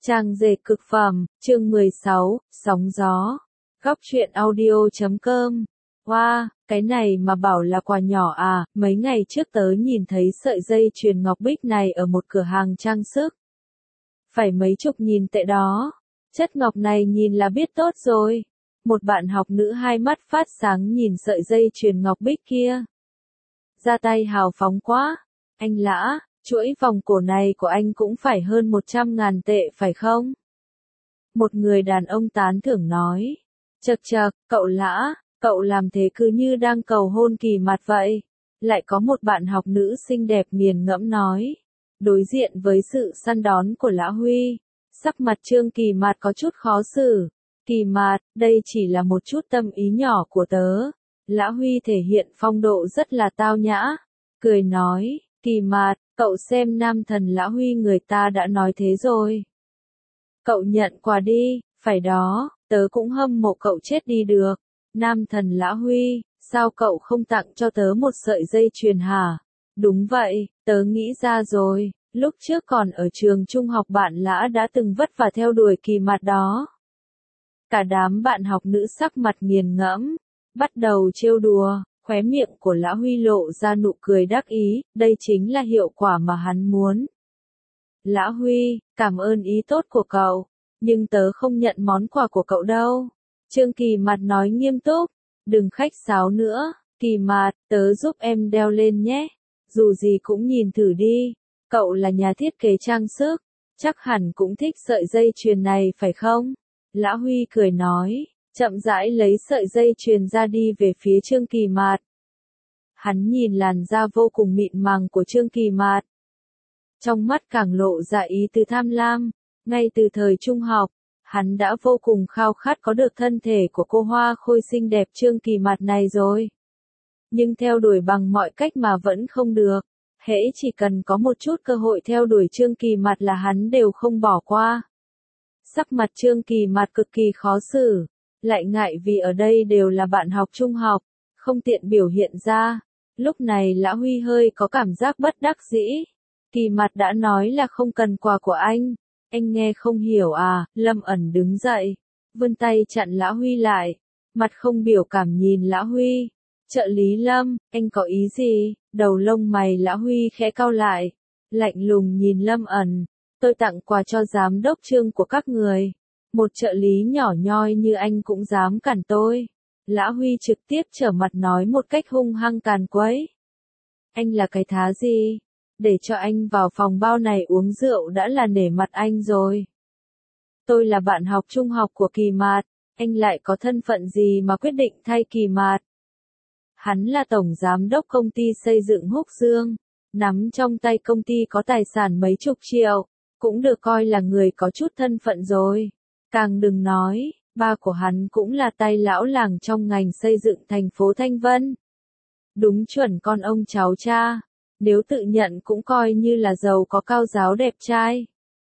Trang dệt cực phẩm, chương 16, sóng gió. Góc truyện audio.com. Wow, cái này mà bảo là quà nhỏ à, mấy ngày trước tớ nhìn thấy sợi dây chuyền ngọc bích này ở một cửa hàng trang sức. Phải mấy chục nghìn tệ đó. Chất ngọc này nhìn là biết tốt rồi. Một bạn học nữ hai mắt phát sáng nhìn sợi dây chuyền ngọc bích kia. Ra tay hào phóng quá. Anh Lã, chuỗi vòng cổ này của anh cũng phải hơn 100.000 tệ phải không? Một người đàn ông tán thưởng nói. Chậc chậc, cậu Lã, cậu làm thế cứ như đang cầu hôn Kỳ Mạt vậy. Lại có một bạn học nữ xinh đẹp nghiền ngẫm nói. Đối diện với sự săn đón của Lã Huy, sắc mặt Trương Kỳ Mạt có chút khó xử. Kỳ Mạt, đây chỉ là một chút tâm ý nhỏ của tớ. Lã Huy thể hiện phong độ rất là tao nhã. Cười nói, Kỳ Mạt, cậu xem nam thần Lã Huy người ta đã nói thế rồi. Cậu nhận quà đi, phải đó, tớ cũng hâm mộ cậu chết đi được. Nam thần Lã Huy, sao cậu không tặng cho tớ một sợi dây chuyền hả? Đúng vậy, tớ nghĩ ra rồi, lúc trước còn ở trường trung học bạn Lã đã từng vất vả theo đuổi Kỳ Mạt đó. Cả đám bạn học nữ sắc mặt nghiền ngẫm, bắt đầu trêu đùa. Khóe miệng của Lã Huy lộ ra nụ cười đắc ý, đây chính là hiệu quả mà hắn muốn. Lã Huy, cảm ơn ý tốt của cậu, nhưng tớ không nhận món quà của cậu đâu. Trương Kỳ Mạt nói nghiêm túc, đừng khách sáo nữa, Kỳ Mạt, tớ giúp em đeo lên nhé. Dù gì cũng nhìn thử đi, cậu là nhà thiết kế trang sức, chắc hẳn cũng thích sợi dây chuyền này phải không? Lã Huy cười nói. Chậm rãi lấy sợi dây chuyền ra đi về phía Trương Kỳ Mạt. Hắn nhìn làn da vô cùng mịn màng của Trương Kỳ Mạt. Trong mắt càng lộ ra ý tứ tham lam. Ngay từ thời trung học, hắn đã vô cùng khao khát có được thân thể của cô hoa khôi xinh đẹp Trương Kỳ Mạt này rồi. Nhưng theo đuổi bằng mọi cách mà vẫn không được. Hễ chỉ cần có một chút cơ hội theo đuổi Trương Kỳ Mạt là hắn đều không bỏ qua. Sắc mặt Trương Kỳ Mạt cực kỳ khó xử. Lại ngại vì ở đây đều là bạn học trung học, không tiện biểu hiện ra. Lúc này Lã Huy hơi có cảm giác bất đắc dĩ. Kỳ Mạt đã nói là không cần quà của anh nghe không hiểu à? Lâm ẩn đứng dậy, vươn tay chặn Lã Huy lại, mặt không biểu cảm nhìn Lã Huy. Trợ lý Lâm, anh có ý gì? Đầu lông mày Lã Huy khẽ cau lại, lạnh lùng nhìn Lâm ẩn. Tôi tặng quà cho giám đốc Trương của các người. Một trợ lý nhỏ nhoi như anh cũng dám cản tôi. Lã Huy trực tiếp trở mặt nói một cách hung hăng càn quấy. Anh là cái thá gì? Để cho anh vào phòng bao này uống rượu đã là nể mặt anh rồi. Tôi là bạn học trung học của Kỳ Mạt, anh lại có thân phận gì mà quyết định thay Kỳ Mạt? Hắn là tổng giám đốc công ty xây dựng Húc Dương, nắm trong tay công ty có tài sản mấy chục triệu, cũng được coi là người có chút thân phận rồi. Càng đừng nói, ba của hắn cũng là tay lão làng trong ngành xây dựng thành phố Thanh Vân. Đúng chuẩn con ông cháu cha, nếu tự nhận cũng coi như là giàu có cao giáo đẹp trai.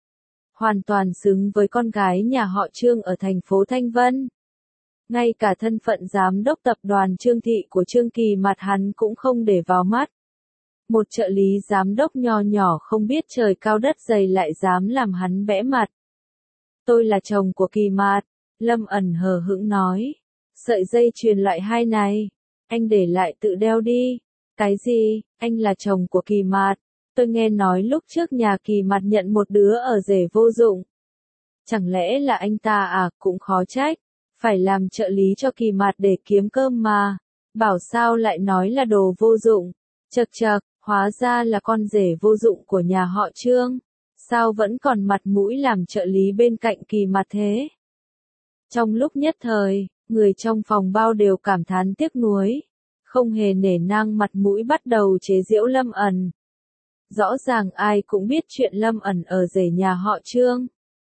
Hoàn toàn xứng với con gái nhà họ Trương ở thành phố Thanh Vân. Ngay cả thân phận giám đốc tập đoàn Trương Thị của Trương Kỳ Mạt hắn cũng không để vào mắt. Một trợ lý giám đốc nho nhỏ không biết trời cao đất dày lại dám làm hắn bẽ mặt. Tôi là chồng của Kỳ Mạt, Lâm ẩn hờ hững nói. Sợi dây chuyền loại 2 này, anh để lại tự đeo đi. Cái gì, anh là chồng của Kỳ Mạt? Tôi nghe nói lúc trước nhà Kỳ Mạt nhận một đứa ở rể vô dụng. Chẳng lẽ là anh ta à, cũng khó trách. Phải làm trợ lý cho Kỳ Mạt để kiếm cơm mà. Bảo sao lại nói là đồ vô dụng. Chậc chậc, hóa ra là con rể vô dụng của nhà họ Trương. Sao vẫn còn mặt mũi làm trợ lý bên cạnh Kỳ Mạt thế? Trong lúc nhất thời, người trong phòng bao đều cảm thán tiếc nuối, không hề nể nang mặt mũi bắt đầu chế giễu Lâm ẩn. Rõ ràng ai cũng biết chuyện Lâm ẩn ở rể nhà họ Trương.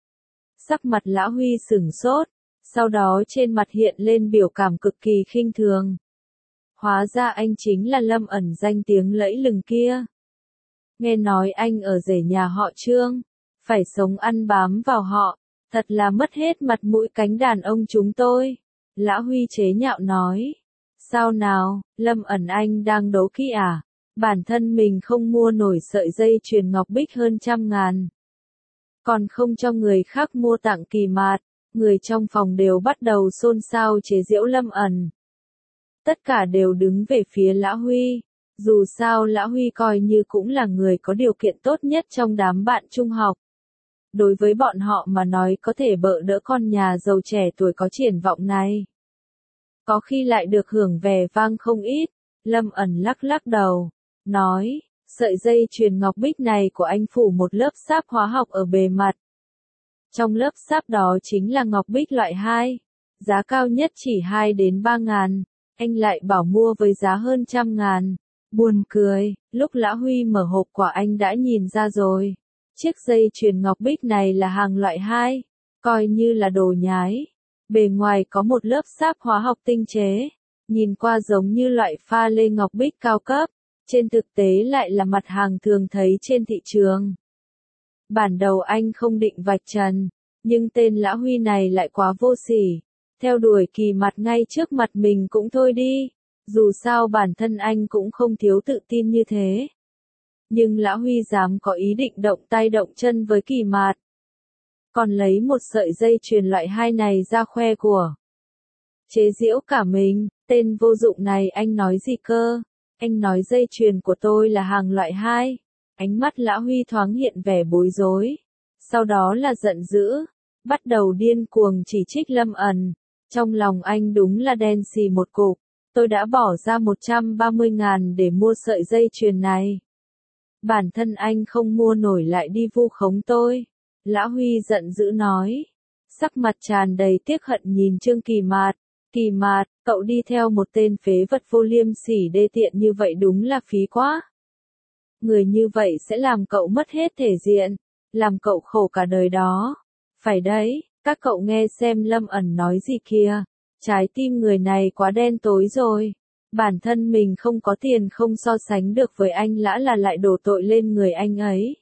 Sắc mặt Lã Huy sửng sốt, sau đó trên mặt hiện lên biểu cảm cực kỳ khinh thường. Hóa ra anh chính là Lâm ẩn danh tiếng lẫy lừng kia. Nghe nói anh ở rể nhà họ Trương, phải sống ăn bám vào họ, thật là mất hết mặt mũi cánh đàn ông chúng tôi. Lã Huy chế nhạo nói. Sao nào, Lâm ẩn anh đang đố kỵ à? Bản thân mình không mua nổi sợi dây chuyền ngọc bích hơn 100.000. còn không cho người khác mua tặng Kỳ Mạt. Người trong phòng đều bắt đầu xôn xao chế giễu Lâm ẩn. Tất cả đều đứng về phía Lã Huy. Dù sao Lã Huy coi như cũng là người có điều kiện tốt nhất trong đám bạn trung học. Đối với bọn họ mà nói có thể bợ đỡ con nhà giàu trẻ tuổi có triển vọng này. Có khi lại được hưởng vẻ vang không ít. Lâm ẩn lắc lắc đầu, nói, sợi dây chuyền ngọc bích này của anh phủ một lớp sáp hóa học ở bề mặt. Trong lớp sáp đó chính là ngọc bích loại 2, giá cao nhất chỉ 2 đến 3 ngàn, anh lại bảo mua với giá hơn 100 ngàn. Buồn cười, lúc Lã Huy mở hộp quả anh đã nhìn ra rồi. Chiếc dây chuyền ngọc bích này là hàng loại 2, coi như là đồ nhái. Bề ngoài có một lớp sáp hóa học tinh chế, nhìn qua giống như loại pha lê ngọc bích cao cấp, trên thực tế lại là mặt hàng thường thấy trên thị trường. Bản đầu anh không định vạch trần, nhưng tên Lã Huy này lại quá vô sỉ, theo đuổi Kỳ Mạt ngay trước mặt mình cũng thôi đi, dù sao bản thân anh cũng không thiếu tự tin như thế. Nhưng Lã Huy dám có ý định động tay động chân với Kỳ Mạt. Còn lấy một sợi dây chuyền loại 2 này ra khoe của. Chế giễu cả mình, tên vô dụng này anh nói gì cơ? Anh nói dây chuyền của tôi là hàng loại 2. Ánh mắt Lã Huy thoáng hiện vẻ bối rối. Sau đó là giận dữ. Bắt đầu điên cuồng chỉ trích Lâm ẩn. Trong lòng anh đúng là đen xì một cục. Tôi đã bỏ ra 130 ngàn để mua sợi dây chuyền này. Bản thân anh không mua nổi lại đi vu khống tôi. Lã Huy giận dữ nói. Sắc mặt tràn đầy tiếc hận nhìn Trương Kỳ Mạt. Kỳ Mạt, cậu đi theo một tên phế vật vô liêm sỉ đê tiện như vậy đúng là phí quá. Người như vậy sẽ làm cậu mất hết thể diện, làm cậu khổ cả đời đó. Phải đấy, các cậu nghe xem Lâm ẩn nói gì kìa. Trái tim người này quá đen tối rồi. Bản thân mình không có tiền không so sánh được với anh Lã là lại đổ tội lên người anh ấy.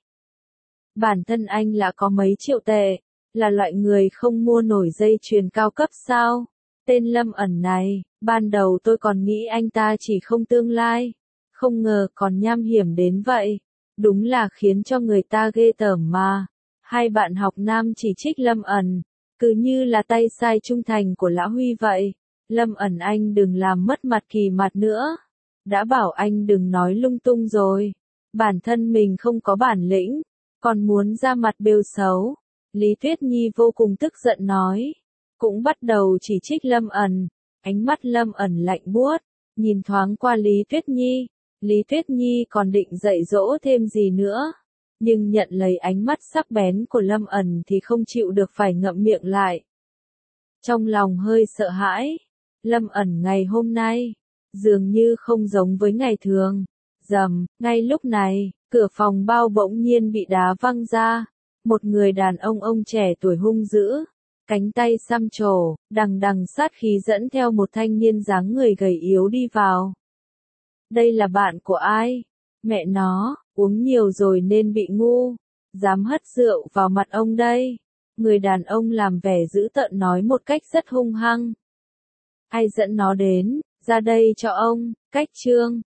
Bản thân anh Lã có mấy triệu tệ, là loại người không mua nổi dây chuyền cao cấp sao? Tên Lâm ẩn này, ban đầu tôi còn nghĩ anh ta chỉ không tương lai, không ngờ còn nham hiểm đến vậy. Đúng là khiến cho người ta ghê tởm mà. Hai bạn học nam chỉ trích Lâm ẩn, cứ như là tay sai trung thành của Lã Huy vậy. Lâm ẩn anh đừng làm mất mặt Kỳ Mạt nữa. Đã bảo anh đừng nói lung tung rồi. Bản thân mình không có bản lĩnh, còn muốn ra mặt bêu xấu. Lý Tuyết Nhi vô cùng tức giận nói. Cũng bắt đầu chỉ trích Lâm ẩn. Ánh mắt Lâm ẩn lạnh buốt, nhìn thoáng qua Lý Tuyết Nhi. Lý Tuyết Nhi còn định dạy dỗ thêm gì nữa. Nhưng nhận lấy ánh mắt sắc bén của Lâm ẩn thì không chịu được phải ngậm miệng lại. Trong lòng hơi sợ hãi. Lâm ẩn ngày hôm nay, dường như không giống với ngày thường. Rầm, ngay lúc này, cửa phòng bao bỗng nhiên bị đá văng ra. Một người đàn ông trẻ tuổi hung dữ, cánh tay xăm trổ, đằng đằng sát khí dẫn theo một thanh niên dáng người gầy yếu đi vào. Đây là bạn của ai? Mẹ nó, uống nhiều rồi nên bị ngu. Dám hất rượu vào mặt ông đây. Người đàn ông làm vẻ dữ tợn nói một cách rất hung hăng. Ai dẫn nó đến, ra đây cho ông, cách trương.